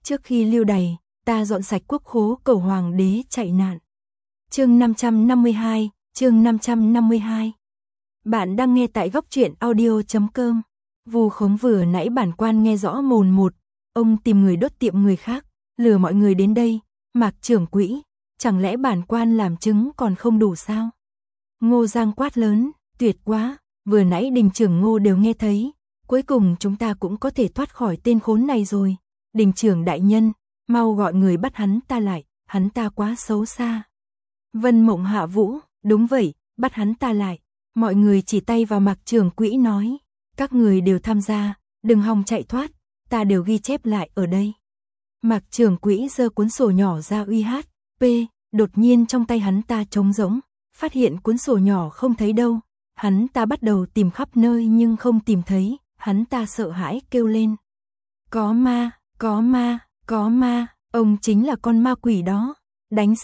Trước khi lưu đày, ta dọn sạch quốc khố cầu hoàng đế chạy nạn. Chương 552, chương 552. Bạn đang nghe tại góc truyện audio.com. Vu khống vừa nãy bản quan nghe rõ mồn một, ông tìm người đốt tiệm người khác, lừa mọi người đến đây, Mạc trưởng quỹ, chẳng lẽ bản quan làm chứng còn không đủ sao? Ngô Giang quát lớn, tuyệt quá, vừa nãy Đình trưởng Ngô đều nghe thấy, cuối cùng chúng ta cũng có thể thoát khỏi tên khốn này rồi. Đình trưởng đại nhân, mau gọi người bắt hắn ta lại, hắn ta quá xấu xa. Vân Mộng hạ vũ, đúng vậy, bắt hắn ta lại. Mọi người chỉ tay vào Mạc trưởng quỹ nói, các người đều tham gia, đừng hòng chạy thoát, ta đều ghi chép lại ở đây. Mạc trưởng quỹ giơ cuốn sổ nhỏ ra uy hát, đột nhiên trong tay hắn ta trống rỗng, phát hiện cuốn sổ nhỏ không thấy đâu, hắn ta bắt đầu tìm khắp nơi nhưng không tìm thấy, hắn ta sợ hãi kêu lên. Có ma, có ma, có ma, ông chính là con ma quỷ đó, đánh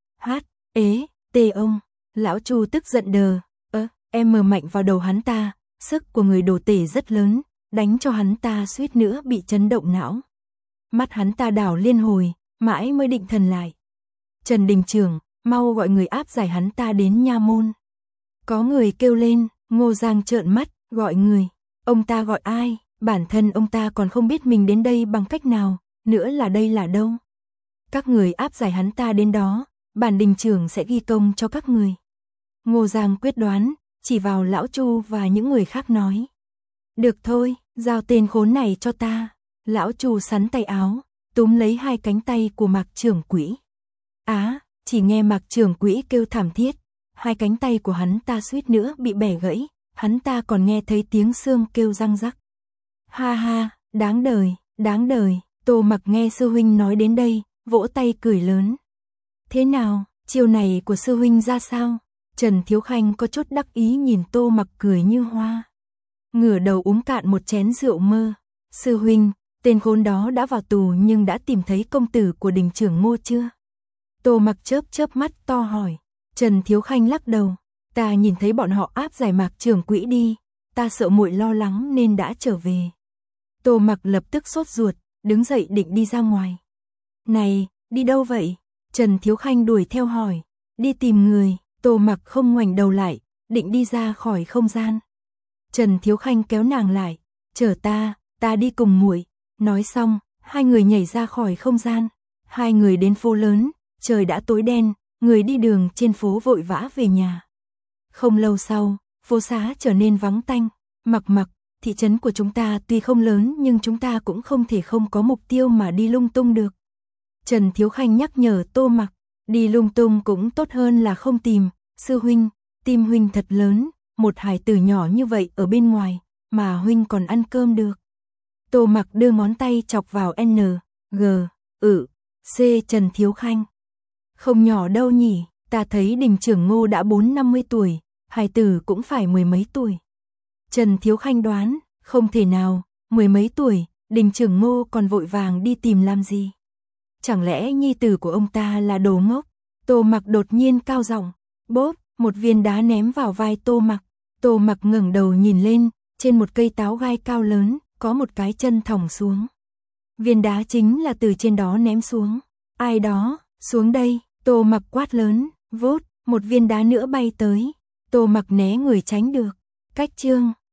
ông. Lão Chu tức giận đờ, em mờ mạnh vào đầu hắn ta, sức của người đồ tể rất lớn, đánh cho hắn ta suýt nữa bị chấn động não. Mắt hắn ta đảo liên hồi, mãi mới định thần lại. Trần Đình trưởng, mau gọi người áp giải hắn ta đến nha môn. Có người kêu lên, Ngô Giang trợn mắt, gọi người. Ông ta gọi ai? Bản thân ông ta còn không biết mình đến đây bằng cách nào, nữa là đây là đâu. Các người áp giải hắn ta đến đó, bản đình trưởng sẽ ghi công cho các người. Ngô Giang quyết đoán, chỉ vào Lão Chu và những người khác nói. Được thôi, giao tên khốn này cho ta. Lão Chu sắn tay áo, túm lấy hai cánh tay của Mạc trưởng quỹ. Chỉ nghe Mạc trưởng quỹ kêu thảm thiết, hai cánh tay của hắn ta suýt nữa bị bẻ gãy, hắn ta còn nghe thấy tiếng xương kêu răng rắc. Ha ha, đáng đời, Tô Mặc nghe sư huynh nói đến đây, vỗ tay cười lớn. Thế nào, chiêu này của sư huynh ra sao? Trần Thiếu Khanh có chút đắc ý nhìn Tô Mặc cười như hoa. Ngửa đầu uống cạn một chén rượu mơ. Sư huynh, tên khốn đó đã vào tù nhưng đã tìm thấy công tử của Đình trưởng Ngô chưa? Tô Mặc chớp mắt to hỏi. Trần Thiếu Khanh lắc đầu. Ta nhìn thấy bọn họ áp giải Mạc trưởng quỹ đi, ta sợ muội lo lắng nên đã trở về. Tô Mặc lập tức sốt ruột, đứng dậy định đi ra ngoài. Này, đi đâu vậy? Trần Thiếu Khanh đuổi theo hỏi. Đi tìm người. Tô Mặc không ngoảnh đầu lại, định đi ra khỏi không gian. Trần Thiếu Khanh kéo nàng lại. Chở ta đi cùng muội. Nói xong, hai người nhảy ra khỏi không gian. Hai người đến phố lớn, trời đã tối đen, người đi đường trên phố vội vã về nhà. Không lâu sau, phố xá trở nên vắng tanh. Mặc, thị trấn của chúng ta tuy không lớn nhưng chúng ta cũng không thể không có mục tiêu mà đi lung tung được. Trần Thiếu Khanh nhắc nhở Tô Mặc, đi lung tung cũng tốt hơn là không tìm. Sư huynh, tim huynh thật lớn, một hài tử nhỏ như vậy ở bên ngoài, mà huynh còn ăn cơm được. Tô Mặc đưa ngón tay chọc vào C Trần Thiếu Khanh. Không nhỏ đâu nhỉ, ta thấy Đình trưởng Ngô đã 40-50 tuổi, hài tử cũng phải mười mấy tuổi. Trần Thiếu Khanh đoán, không thể nào, mười mấy tuổi, Đình trưởng Ngô còn vội vàng đi tìm làm gì? Chẳng lẽ nhi tử của ông ta là đồ ngốc? Tô Mặc đột nhiên cao giọng, bốp, một viên đá ném vào vai Tô Mặc. Tô Mặc ngẩng đầu nhìn lên, trên một cây táo gai cao lớn, có một cái chân thòng xuống. Viên đá chính là từ trên đó ném xuống. Ai đó, xuống đây, Tô Mặc quát lớn, vốt, một viên đá nữa bay tới. Tô Mặc né người tránh được. Cách chương